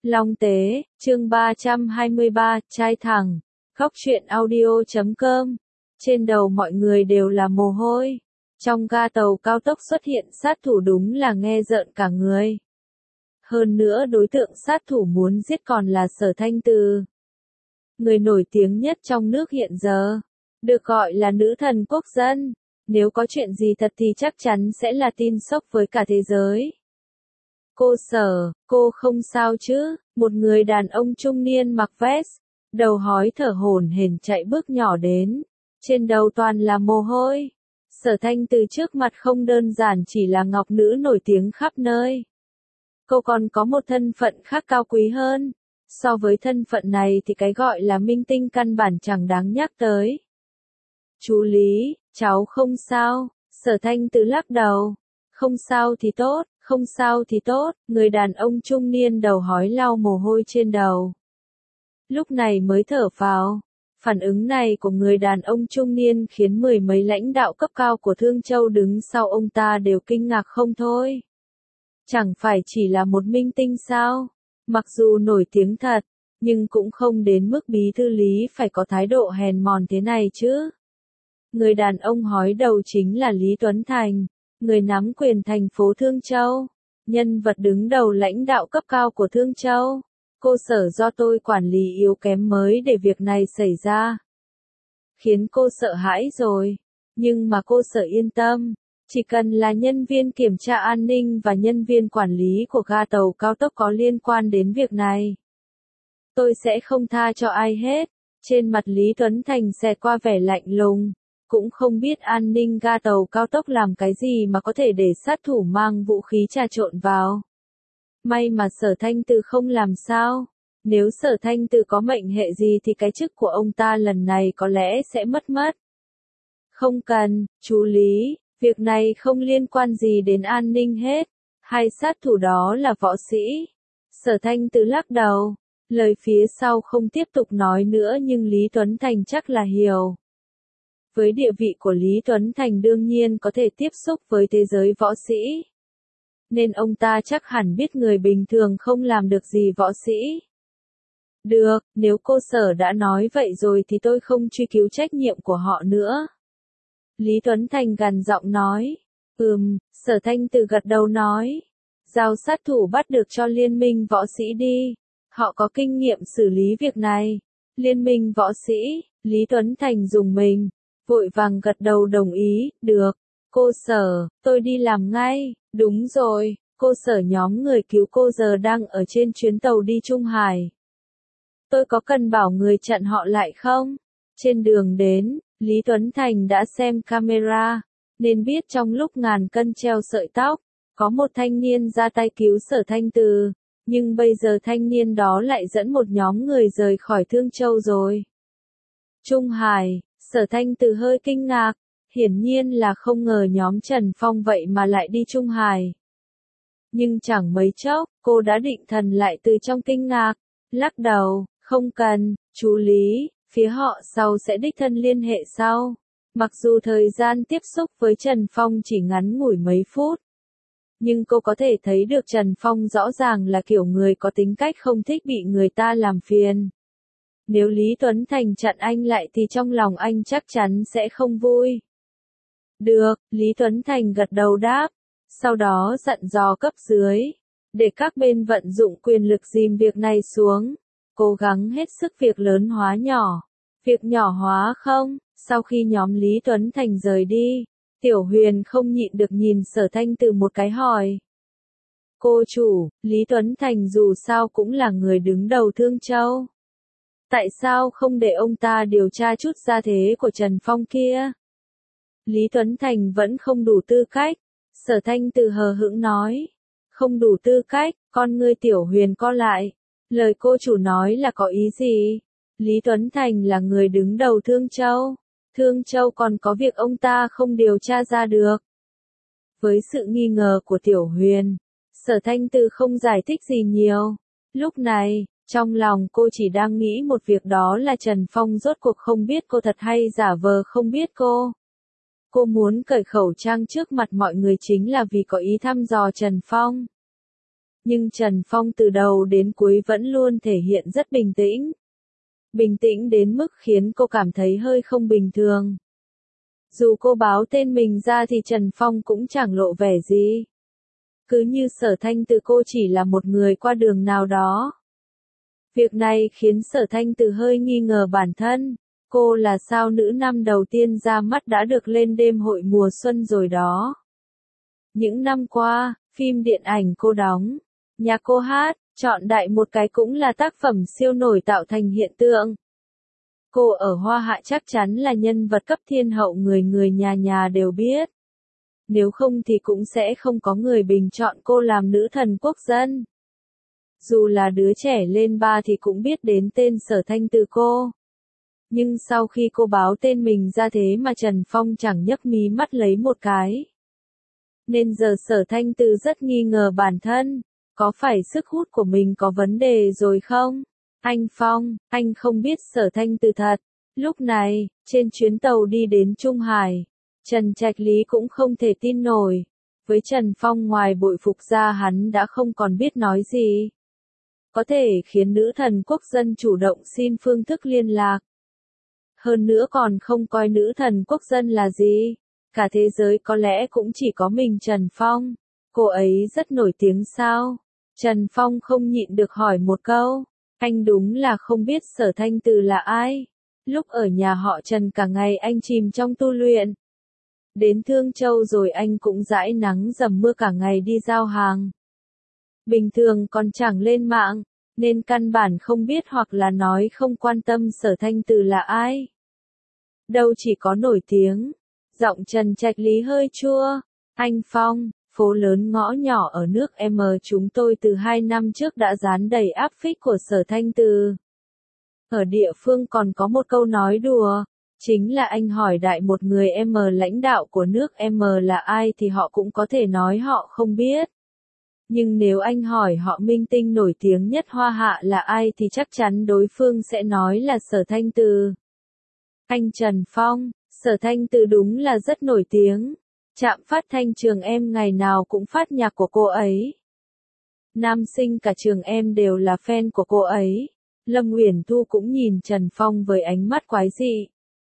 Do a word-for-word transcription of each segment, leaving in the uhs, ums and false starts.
Long Tế, chương ba trăm hai mươi ba, trai thẳng, góc truyện audio chấm com. Trên đầu mọi người đều là mồ hôi. Trong ga tàu cao tốc xuất hiện sát thủ đúng là nghe rợn cả người. Hơn nữa đối tượng sát thủ muốn giết còn là Sở Thanh Từ. Người nổi tiếng nhất trong nước hiện giờ, được gọi là nữ thần quốc dân. Nếu có chuyện gì thật thì chắc chắn sẽ là tin sốc với cả thế giới. Cô Sở, cô không sao chứ? Một người đàn ông trung niên mặc vest, đầu hói thở hổn hển chạy bước nhỏ đến. Trên đầu toàn là mồ hôi. Sở Thanh Từ trước mặt không đơn giản chỉ là ngọc nữ nổi tiếng khắp nơi. Cô còn có một thân phận khác cao quý hơn. So với thân phận này thì cái gọi là minh tinh căn bản chẳng đáng nhắc tới. Chú Lý, cháu không sao. Sở Thanh Từ lắc đầu. Không sao thì tốt, không sao thì tốt. Người đàn ông trung niên đầu hói lau mồ hôi trên đầu. Lúc này mới thở phào. Phản ứng này của người đàn ông trung niên khiến mười mấy lãnh đạo cấp cao của Thương Châu đứng sau ông ta đều kinh ngạc không thôi. Chẳng phải chỉ là một minh tinh sao? Mặc dù nổi tiếng thật, nhưng cũng không đến mức bí thư Lý phải có thái độ hèn mòn thế này chứ. Người đàn ông hói đầu chính là Lý Tuấn Thành, người nắm quyền thành phố Thương Châu, nhân vật đứng đầu lãnh đạo cấp cao của Thương Châu. Cô Sở do tôi quản lý yếu kém mới để việc này xảy ra. Khiến cô sợ hãi rồi. Nhưng mà cô Sở yên tâm. Chỉ cần là nhân viên kiểm tra an ninh và nhân viên quản lý của ga tàu cao tốc có liên quan đến việc này, tôi sẽ không tha cho ai hết. Trên mặt Lý Tuấn Thành xẹt qua vẻ lạnh lùng. Cũng không biết an ninh ga tàu cao tốc làm cái gì mà có thể để sát thủ mang vũ khí trà trộn vào. May mà Sở Thanh Từ không làm sao. Nếu Sở Thanh Từ có mệnh hệ gì thì cái chức của ông ta lần này có lẽ sẽ mất mất. Không cần, chú Lý, việc này không liên quan gì đến an ninh hết. Hai sát thủ đó là võ sĩ. Sở Thanh Từ lắc đầu. Lời phía sau không tiếp tục nói nữa nhưng Lý Tuấn Thành chắc là hiểu. Với địa vị của Lý Tuấn Thành đương nhiên có thể tiếp xúc với thế giới võ sĩ. Nên ông ta chắc hẳn biết người bình thường không làm được gì võ sĩ. Được, nếu cô Sở đã nói vậy rồi thì tôi không truy cứu trách nhiệm của họ nữa. Lý Tuấn Thành gằn giọng nói. Ừm, Sở Thanh Từ gật đầu nói. Giao sát thủ bắt được cho liên minh võ sĩ đi. Họ có kinh nghiệm xử lý việc này. Liên minh võ sĩ, Lý Tuấn Thành dùng mình. Vội vàng gật đầu đồng ý, được. Cô Sở, tôi đi làm ngay. Đúng rồi, cô Sở nhóm người cứu cô giờ đang ở trên chuyến tàu đi Trung Hải. Tôi có cần bảo người chặn họ lại không? Trên đường đến, Lý Tuấn Thành đã xem camera, nên biết trong lúc ngàn cân treo sợi tóc, có một thanh niên ra tay cứu Sở Thanh Từ, nhưng bây giờ thanh niên đó lại dẫn một nhóm người rời khỏi Thương Châu rồi. Trung Hải, Sở Thanh Từ hơi kinh ngạc, hiển nhiên là không ngờ nhóm Trần Phong vậy mà lại đi Trung Hải. Nhưng chẳng mấy chốc, cô đã định thần lại từ trong kinh ngạc, lắc đầu, không cần, chú Lý, phía họ sau sẽ đích thân liên hệ sau. Mặc dù thời gian tiếp xúc với Trần Phong chỉ ngắn ngủi mấy phút, nhưng cô có thể thấy được Trần Phong rõ ràng là kiểu người có tính cách không thích bị người ta làm phiền. Nếu Lý Tuấn Thành chặn anh lại thì trong lòng anh chắc chắn sẽ không vui. Được, Lý Tuấn Thành gật đầu đáp. Sau đó dặn dò cấp dưới, để các bên vận dụng quyền lực dìm việc này xuống. Cố gắng hết sức việc lớn hóa nhỏ. Việc nhỏ hóa không? Sau khi nhóm Lý Tuấn Thành rời đi, Tiểu Huyền không nhịn được nhìn Sở Thanh Từ một cái hỏi. Cô chủ, Lý Tuấn Thành dù sao cũng là người đứng đầu Thương Châu. Tại sao không để ông ta điều tra chút gia thế của Trần Phong kia? Lý Tuấn Thành vẫn không đủ tư cách. Sở Thanh Từ hờ hững nói. Không đủ tư cách, con ngươi Tiểu Huyền co lại. Lời cô chủ nói là có ý gì? Lý Tuấn Thành là người đứng đầu Thương Châu. Thương Châu còn có việc ông ta không điều tra ra được. Với sự nghi ngờ của Tiểu Huyền, Sở Thanh Từ không giải thích gì nhiều. Lúc này, trong lòng cô chỉ đang nghĩ một việc đó là Trần Phong rốt cuộc không biết cô thật hay giả vờ không biết cô. Cô muốn cởi khẩu trang trước mặt mọi người chính là vì có ý thăm dò Trần Phong. Nhưng Trần Phong từ đầu đến cuối vẫn luôn thể hiện rất bình tĩnh. Bình tĩnh đến mức khiến cô cảm thấy hơi không bình thường. Dù cô báo tên mình ra thì Trần Phong cũng chẳng lộ vẻ gì. Cứ như Sở Thanh Từ cô chỉ là một người qua đường nào đó. Việc này khiến Sở Thanh Từ hơi nghi ngờ bản thân. Cô là sao nữ năm đầu tiên ra mắt đã được lên đêm hội mùa xuân rồi đó. Những năm qua, phim điện ảnh cô đóng, nhạc cô hát, chọn đại một cái cũng là tác phẩm siêu nổi tạo thành hiện tượng. Cô ở Hoa Hạ chắc chắn là nhân vật cấp thiên hậu người người nhà nhà đều biết. Nếu không thì cũng sẽ không có người bình chọn cô làm nữ thần quốc dân. Dù là đứa trẻ lên ba thì cũng biết đến tên Sở Thanh Từ cô. Nhưng sau khi cô báo tên mình ra thế mà Trần Phong chẳng nhấc mí mắt lấy một cái. Nên giờ Sở Thanh Từ rất nghi ngờ bản thân, có phải sức hút của mình có vấn đề rồi không? Anh Phong, anh không biết Sở Thanh Từ thật. Lúc này, trên chuyến tàu đi đến Trung Hải, Trần Trạch Lý cũng không thể tin nổi. Với Trần Phong ngoài bội phục ra hắn đã không còn biết nói gì. Có thể khiến nữ thần quốc dân chủ động xin phương thức liên lạc. Hơn nữa còn không coi nữ thần quốc dân là gì. Cả thế giới có lẽ cũng chỉ có mình Trần Phong. Cô ấy rất nổi tiếng sao? Trần Phong không nhịn được hỏi một câu. Anh đúng là không biết Sở Thanh Từ là ai. Lúc ở nhà họ Trần cả ngày anh chìm trong tu luyện. Đến Thương Châu rồi anh cũng dãi nắng dầm mưa cả ngày đi giao hàng. Bình thường còn chẳng lên mạng, nên căn bản không biết hoặc là nói không quan tâm Sở Thanh Từ là ai. Đâu chỉ có nổi tiếng. Giọng Trần Trạch Lý hơi chua. Anh Phong, phố lớn ngõ nhỏ ở nước M chúng tôi từ hai năm trước đã dán đầy áp phích của Sở Thanh Từ. Ở địa phương còn có một câu nói đùa. Chính là anh hỏi đại một người M lãnh đạo của nước M là ai thì họ cũng có thể nói họ không biết. Nhưng nếu anh hỏi họ minh tinh nổi tiếng nhất Hoa Hạ là ai thì chắc chắn đối phương sẽ nói là Sở Thanh Từ. Anh Trần Phong, Sở Thanh Từ đúng là rất nổi tiếng. Trạm phát thanh trường em ngày nào cũng phát nhạc của cô ấy. Nam sinh cả trường em đều là fan của cô ấy. Lâm Uyển Thu cũng nhìn Trần Phong với ánh mắt quái dị.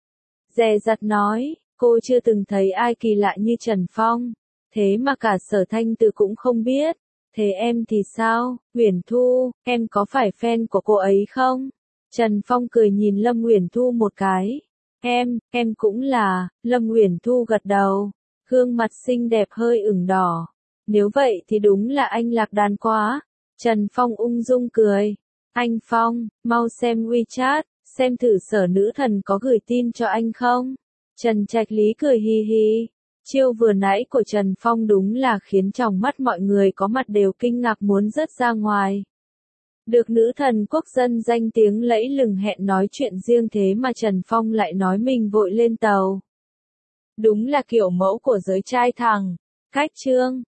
Dè dặt nói, cô chưa từng thấy ai kỳ lạ như Trần Phong. Thế mà cả Sở Thanh Từ cũng không biết. Thế em thì sao, Uyển Thu, em có phải fan của cô ấy không? Trần Phong cười nhìn Lâm Uyển Thu một cái. Em, em cũng là, Lâm Uyển Thu gật đầu. Gương mặt xinh đẹp hơi ửng đỏ. Nếu vậy thì đúng là anh lạc đàn quá. Trần Phong ung dung cười. Anh Phong, mau xem WeChat, xem thử Sở nữ thần có gửi tin cho anh không? Trần Trạch Lý cười hi hi. Chiêu vừa nãy của Trần Phong đúng là khiến trong mắt mọi người có mặt đều kinh ngạc muốn rớt ra ngoài. Được nữ thần quốc dân danh tiếng lẫy lừng hẹn nói chuyện riêng thế mà Trần Phong lại nói mình vội lên tàu. Đúng là kiểu mẫu của giới trai thẳng. Cách chương